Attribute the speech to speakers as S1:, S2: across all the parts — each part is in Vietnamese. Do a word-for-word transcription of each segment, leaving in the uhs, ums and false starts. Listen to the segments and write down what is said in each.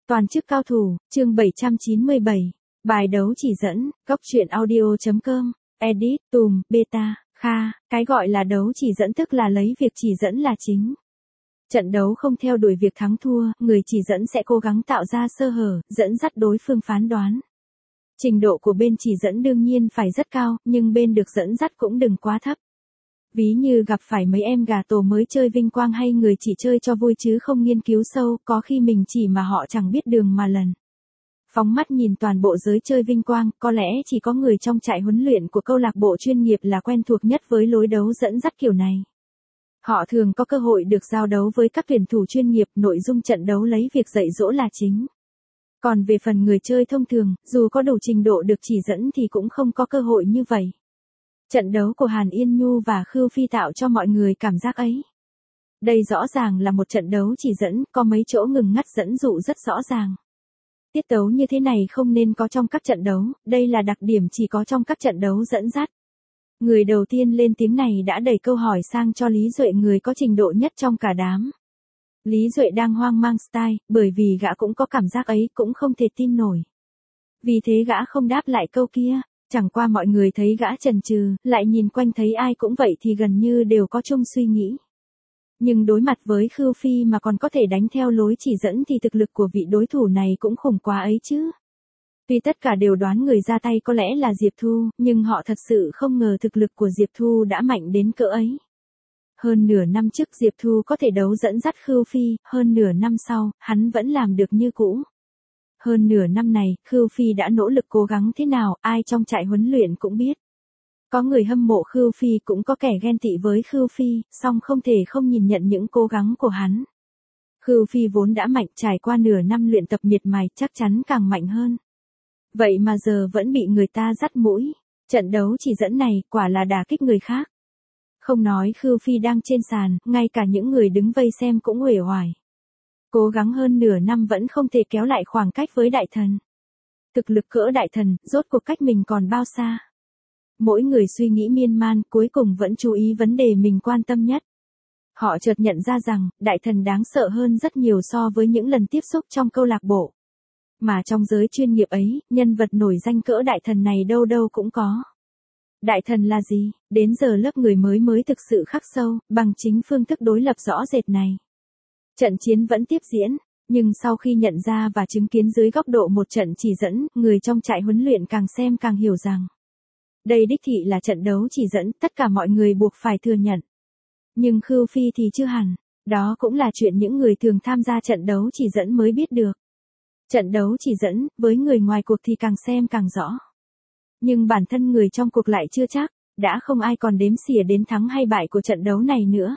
S1: Toàn chức cao thủ, chương bảy trăm chín mươi bảy. Bài đấu chỉ dẫn, góc truyện audio chấm com, edit, tùm, beta, kha, cái gọi là đấu chỉ dẫn tức là lấy việc chỉ dẫn là chính. Trận đấu không theo đuổi việc thắng thua, người chỉ dẫn sẽ cố gắng tạo ra sơ hở, dẫn dắt đối phương phán đoán. Trình độ của bên chỉ dẫn đương nhiên phải rất cao, nhưng bên được dẫn dắt cũng đừng quá thấp. Ví như gặp phải mấy em gà tổ mới chơi vinh quang hay người chỉ chơi cho vui chứ không nghiên cứu sâu, có khi mình chỉ mà họ chẳng biết đường mà lần. Phóng mắt nhìn toàn bộ giới chơi vinh quang, có lẽ chỉ có người trong trại huấn luyện của câu lạc bộ chuyên nghiệp là quen thuộc nhất với lối đấu dẫn dắt kiểu này. Họ thường có cơ hội được giao đấu với các tuyển thủ chuyên nghiệp, nội dung trận đấu lấy việc dạy dỗ là chính. Còn về phần người chơi thông thường, dù có đủ trình độ được chỉ dẫn thì cũng không có cơ hội như vậy. Trận đấu của Hàn Yên Nhu và Khưu Phi tạo cho mọi người cảm giác ấy. Đây rõ ràng là một trận đấu chỉ dẫn, có mấy chỗ ngừng ngắt dẫn dụ rất rõ ràng. Tiết tấu như thế này không nên có trong các trận đấu, đây là đặc điểm chỉ có trong các trận đấu dẫn dắt. Người đầu tiên lên tiếng này đã đẩy câu hỏi sang cho Lý Duệ, người có trình độ nhất trong cả đám. Lý Duệ đang hoang mang style, bởi vì gã cũng có cảm giác ấy, cũng không thể tin nổi. Vì thế gã không đáp lại câu kia. Chẳng qua mọi người thấy gã chần chừ, lại nhìn quanh thấy ai cũng vậy thì gần như đều có chung suy nghĩ. Nhưng đối mặt với Khưu Phi mà còn có thể đánh theo lối chỉ dẫn thì thực lực của vị đối thủ này cũng khủng quá ấy chứ. Tuy tất cả đều đoán người ra tay có lẽ là Diệp Thu, nhưng họ thật sự không ngờ thực lực của Diệp Thu đã mạnh đến cỡ ấy. Hơn nửa năm trước Diệp Thu có thể đấu dẫn dắt Khưu Phi, hơn nửa năm sau, hắn vẫn làm được như cũ. Hơn nửa năm này, Khưu Phi đã nỗ lực cố gắng thế nào, ai trong trại huấn luyện cũng biết. Có người hâm mộ Khưu Phi, cũng có kẻ ghen tị với Khưu Phi, song không thể không nhìn nhận những cố gắng của hắn. Khưu Phi vốn đã mạnh, trải qua nửa năm luyện tập miệt mài, chắc chắn càng mạnh hơn. Vậy mà giờ vẫn bị người ta dắt mũi. Trận đấu chỉ dẫn này, quả là đả kích người khác. Không nói Khưu Phi đang trên sàn, ngay cả những người đứng vây xem cũng uể oải. Cố gắng hơn nửa năm vẫn không thể kéo lại khoảng cách với đại thần. Thực lực cỡ đại thần, rốt cuộc cách mình còn bao xa. Mỗi người suy nghĩ miên man, cuối cùng vẫn chú ý vấn đề mình quan tâm nhất. Họ chợt nhận ra rằng, đại thần đáng sợ hơn rất nhiều so với những lần tiếp xúc trong câu lạc bộ. Mà trong giới chuyên nghiệp ấy, nhân vật nổi danh cỡ đại thần này đâu đâu cũng có. Đại thần là gì? Đến giờ lớp người mới mới thực sự khắc sâu, bằng chính phương thức đối lập rõ rệt này. Trận chiến vẫn tiếp diễn, nhưng sau khi nhận ra và chứng kiến dưới góc độ một trận chỉ dẫn, người trong trại huấn luyện càng xem càng hiểu rằng đây đích thị là trận đấu chỉ dẫn, tất cả mọi người buộc phải thừa nhận. Nhưng Khưu Phi thì chưa hẳn, đó cũng là chuyện những người thường tham gia trận đấu chỉ dẫn mới biết được. Trận đấu chỉ dẫn, với người ngoài cuộc thì càng xem càng rõ. Nhưng bản thân người trong cuộc lại chưa chắc, đã không ai còn đếm xỉa đến thắng hay bại của trận đấu này nữa.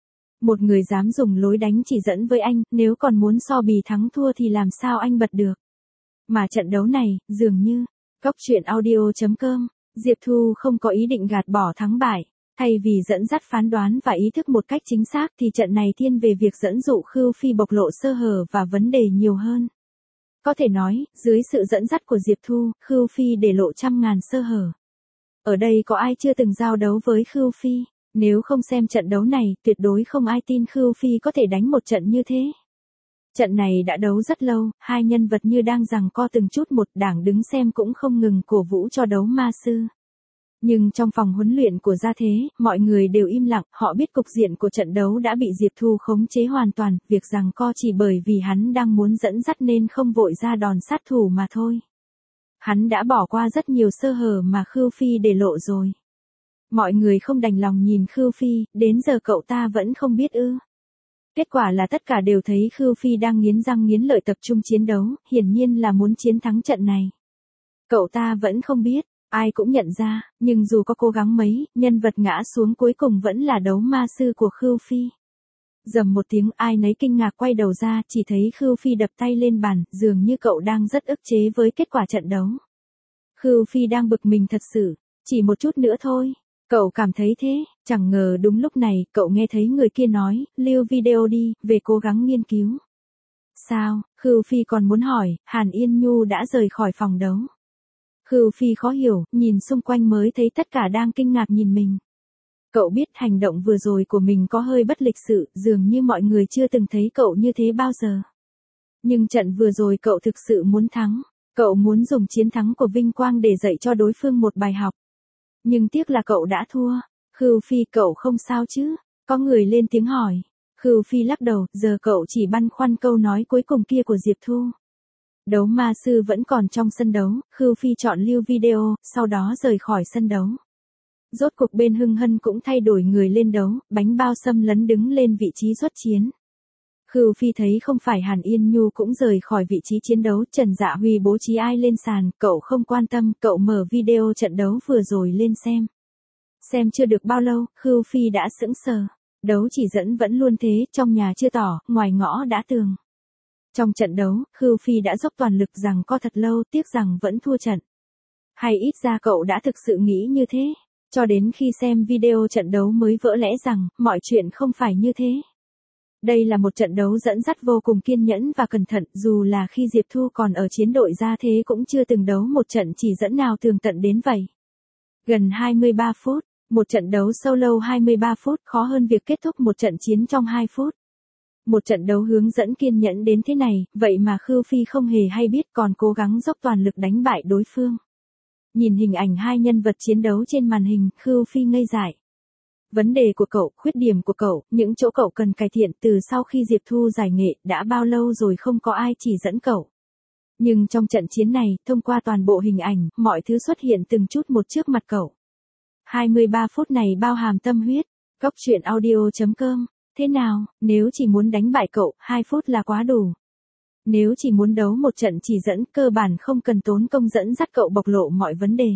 S1: Một người dám dùng lối đánh chỉ dẫn với anh, nếu còn muốn so bì thắng thua thì làm sao anh bật được. Mà trận đấu này, dường như, góc truyện audio chấm com, Diệp Thu không có ý định gạt bỏ thắng bại. Thay vì dẫn dắt phán đoán và ý thức một cách chính xác thì trận này thiên về việc dẫn dụ Khưu Phi bộc lộ sơ hở và vấn đề nhiều hơn. Có thể nói, dưới sự dẫn dắt của Diệp Thu, Khưu Phi để lộ trăm ngàn sơ hở. Ở đây có ai chưa từng giao đấu với Khưu Phi? Nếu không xem trận đấu này, tuyệt đối không ai tin Khưu Phi có thể đánh một trận như thế. Trận này đã đấu rất lâu, hai nhân vật như đang giằng co từng chút một, đảng đứng xem cũng không ngừng cổ vũ cho đấu ma sư. Nhưng trong phòng huấn luyện của Gia Thế, mọi người đều im lặng, họ biết cục diện của trận đấu đã bị Diệp Thu khống chế hoàn toàn, việc giằng co chỉ bởi vì hắn đang muốn dẫn dắt nên không vội ra đòn sát thủ mà thôi. Hắn đã bỏ qua rất nhiều sơ hở mà Khưu Phi để lộ rồi. Mọi người không đành lòng nhìn Khưu Phi, đến giờ cậu ta vẫn không biết ư. Kết quả là tất cả đều thấy Khưu Phi đang nghiến răng nghiến lợi tập trung chiến đấu, hiển nhiên là muốn chiến thắng trận này. Cậu ta vẫn không biết, ai cũng nhận ra, nhưng dù có cố gắng mấy, nhân vật ngã xuống cuối cùng vẫn là đấu ma sư của Khưu Phi. Dầm một tiếng, ai nấy kinh ngạc quay đầu ra, chỉ thấy Khưu Phi đập tay lên bàn, dường như cậu đang rất ức chế với kết quả trận đấu. Khưu Phi đang bực mình thật sự, chỉ một chút nữa thôi. Cậu cảm thấy thế, chẳng ngờ đúng lúc này, cậu nghe thấy người kia nói, lưu video đi, về cố gắng nghiên cứu. Sao, Khưu Phi còn muốn hỏi, Hàn Yên Nhu đã rời khỏi phòng đấu. Khưu Phi khó hiểu, nhìn xung quanh mới thấy tất cả đang kinh ngạc nhìn mình. Cậu biết hành động vừa rồi của mình có hơi bất lịch sự, dường như mọi người chưa từng thấy cậu như thế bao giờ. Nhưng trận vừa rồi cậu thực sự muốn thắng. Cậu muốn dùng chiến thắng của vinh quang để dạy cho đối phương một bài học. Nhưng tiếc là cậu đã thua. Khưu Phi, cậu không sao chứ? Có người lên tiếng hỏi. Khưu Phi lắc đầu, giờ cậu chỉ băn khoăn câu nói cuối cùng kia của Diệp Thu. Đấu ma sư vẫn còn trong sân đấu, Khưu Phi chọn lưu video, sau đó rời khỏi sân đấu. Rốt cuộc bên Hưng Hân cũng thay đổi người lên đấu, bánh bao xâm lấn đứng lên vị trí xuất chiến. Khưu Phi thấy không phải Hàn Yên Nhu cũng rời khỏi vị trí chiến đấu, Trần Dạ Huy bố trí ai lên sàn, cậu không quan tâm, cậu mở video trận đấu vừa rồi lên xem. Xem chưa được bao lâu, Khưu Phi đã sững sờ. Đấu chỉ dẫn vẫn luôn thế, trong nhà chưa tỏ, ngoài ngõ đã tường. Trong trận đấu, Khưu Phi đã dốc toàn lực rằng co thật lâu, tiếc rằng vẫn thua trận. Hay ít ra cậu đã thực sự nghĩ như thế, cho đến khi xem video trận đấu mới vỡ lẽ rằng, mọi chuyện không phải như thế. Đây là một trận đấu dẫn dắt vô cùng kiên nhẫn và cẩn thận, dù là khi Diệp Thu còn ở chiến đội ra thế cũng chưa từng đấu một trận chỉ dẫn nào tường tận đến vậy. Gần hai mươi ba phút, một trận đấu solo hai mươi ba phút khó hơn việc kết thúc một trận chiến trong hai phút. Một trận đấu hướng dẫn kiên nhẫn đến thế này, vậy mà Khưu Phi không hề hay biết còn cố gắng dốc toàn lực đánh bại đối phương. Nhìn hình ảnh hai nhân vật chiến đấu trên màn hình, Khưu Phi ngây dại. Vấn đề của cậu, khuyết điểm của cậu, những chỗ cậu cần cải thiện từ sau khi Diệp Thu giải nghệ, đã bao lâu rồi không có ai chỉ dẫn cậu. Nhưng trong trận chiến này, thông qua toàn bộ hình ảnh, mọi thứ xuất hiện từng chút một trước mặt cậu. hai mươi ba phút này bao hàm tâm huyết. Cốc truyện audio chấm com. Thế nào, nếu chỉ muốn đánh bại cậu, hai phút là quá đủ. Nếu chỉ muốn đấu một trận chỉ dẫn, cơ bản không cần tốn công dẫn dắt cậu bộc lộ mọi vấn đề.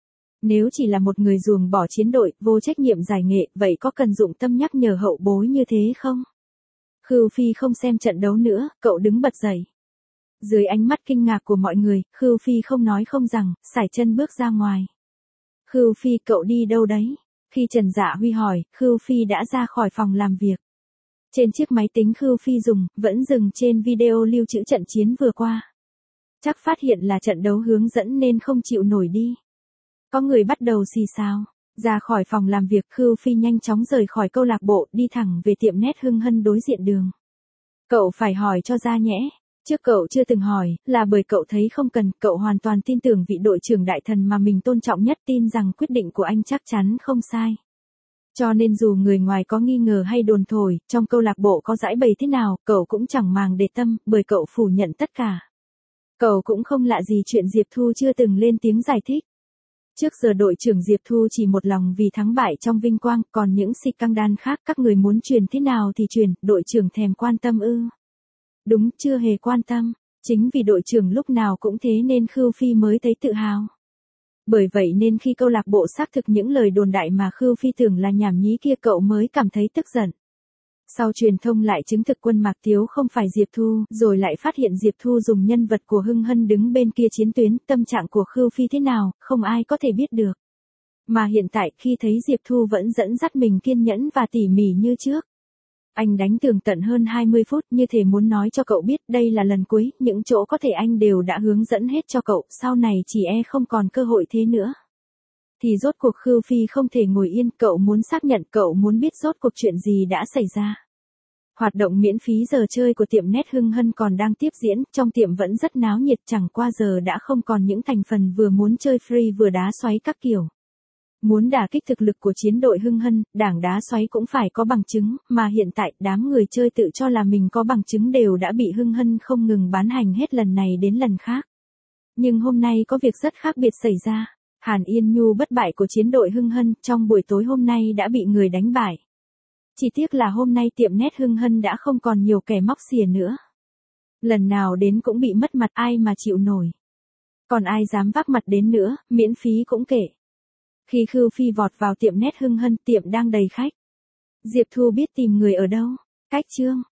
S1: Nếu chỉ là một người ruồng bỏ chiến đội, vô trách nhiệm giải nghệ, vậy có cần dụng tâm nhắc nhở hậu bối như thế không? Khưu Phi không xem trận đấu nữa, cậu đứng bật dậy. Dưới ánh mắt kinh ngạc của mọi người, Khưu Phi không nói không rằng, sải chân bước ra ngoài. Khưu Phi, cậu đi đâu đấy? Khi Trần Dạ Huy hỏi, Khưu Phi đã ra khỏi phòng làm việc. Trên chiếc máy tính Khưu Phi dùng, vẫn dừng trên video lưu trữ trận chiến vừa qua. Chắc phát hiện là trận đấu hướng dẫn nên không chịu nổi đi. Có người bắt đầu xì xào. Ra khỏi phòng làm việc, Khưu Phi nhanh chóng rời khỏi câu lạc bộ, đi thẳng về tiệm nét Hưng Hân đối diện đường. Cậu phải hỏi cho ra nhẽ. Trước cậu chưa từng hỏi, là bởi cậu thấy không cần, cậu hoàn toàn tin tưởng vị đội trưởng đại thần mà mình tôn trọng nhất, tin rằng quyết định của anh chắc chắn không sai. Cho nên dù người ngoài có nghi ngờ hay đồn thổi, trong câu lạc bộ có giãi bày thế nào, cậu cũng chẳng màng để tâm, bởi cậu phủ nhận tất cả. Cậu cũng không lạ gì chuyện Diệp Thu chưa từng lên tiếng giải thích. Trước giờ đội trưởng Diệp Thu chỉ một lòng vì thắng bại trong vinh quang, còn những si căng đan khác các người muốn truyền thế nào thì truyền, đội trưởng thèm quan tâm ư? Đúng, chưa hề quan tâm, chính vì đội trưởng lúc nào cũng thế nên Khưu Phi mới thấy tự hào. Bởi vậy nên khi câu lạc bộ xác thực những lời đồn đại mà Khưu Phi tưởng là nhảm nhí kia, cậu mới cảm thấy tức giận. Sau truyền thông lại chứng thực Quân Mạc Tiếu không phải Diệp Thu, rồi lại phát hiện Diệp Thu dùng nhân vật của Hưng Hân đứng bên kia chiến tuyến, tâm trạng của Khưu Phi thế nào, không ai có thể biết được. Mà hiện tại khi thấy Diệp Thu vẫn dẫn dắt mình kiên nhẫn và tỉ mỉ như trước. Anh đánh tường tận hơn hai mươi phút, như thể muốn nói cho cậu biết đây là lần cuối, những chỗ có thể anh đều đã hướng dẫn hết cho cậu, sau này chỉ e không còn cơ hội thế nữa. Thì rốt cuộc Khưu Phi không thể ngồi yên, cậu muốn xác nhận, cậu muốn biết rốt cuộc chuyện gì đã xảy ra. Hoạt động miễn phí giờ chơi của tiệm nét Hưng Hân còn đang tiếp diễn, trong tiệm vẫn rất náo nhiệt, chẳng qua giờ đã không còn những thành phần vừa muốn chơi free vừa đá xoáy các kiểu. Muốn đả kích thực lực của chiến đội Hưng Hân, đảng đá xoáy cũng phải có bằng chứng, mà hiện tại đám người chơi tự cho là mình có bằng chứng đều đã bị Hưng Hân không ngừng bán hành hết lần này đến lần khác. Nhưng hôm nay có việc rất khác biệt xảy ra. Hàn Yên Nhu bất bại của chiến đội Hưng Hân trong buổi tối hôm nay đã bị người đánh bại. Chỉ tiếc là hôm nay tiệm nét Hưng Hân đã không còn nhiều kẻ móc xỉa nữa. Lần nào đến cũng bị mất mặt, ai mà chịu nổi. Còn ai dám vác mặt đến nữa, miễn phí cũng kệ. Khi Khưu Phi vọt vào tiệm nét Hưng Hân, tiệm đang đầy khách. Diệp Thu biết tìm người ở đâu. Cách chương.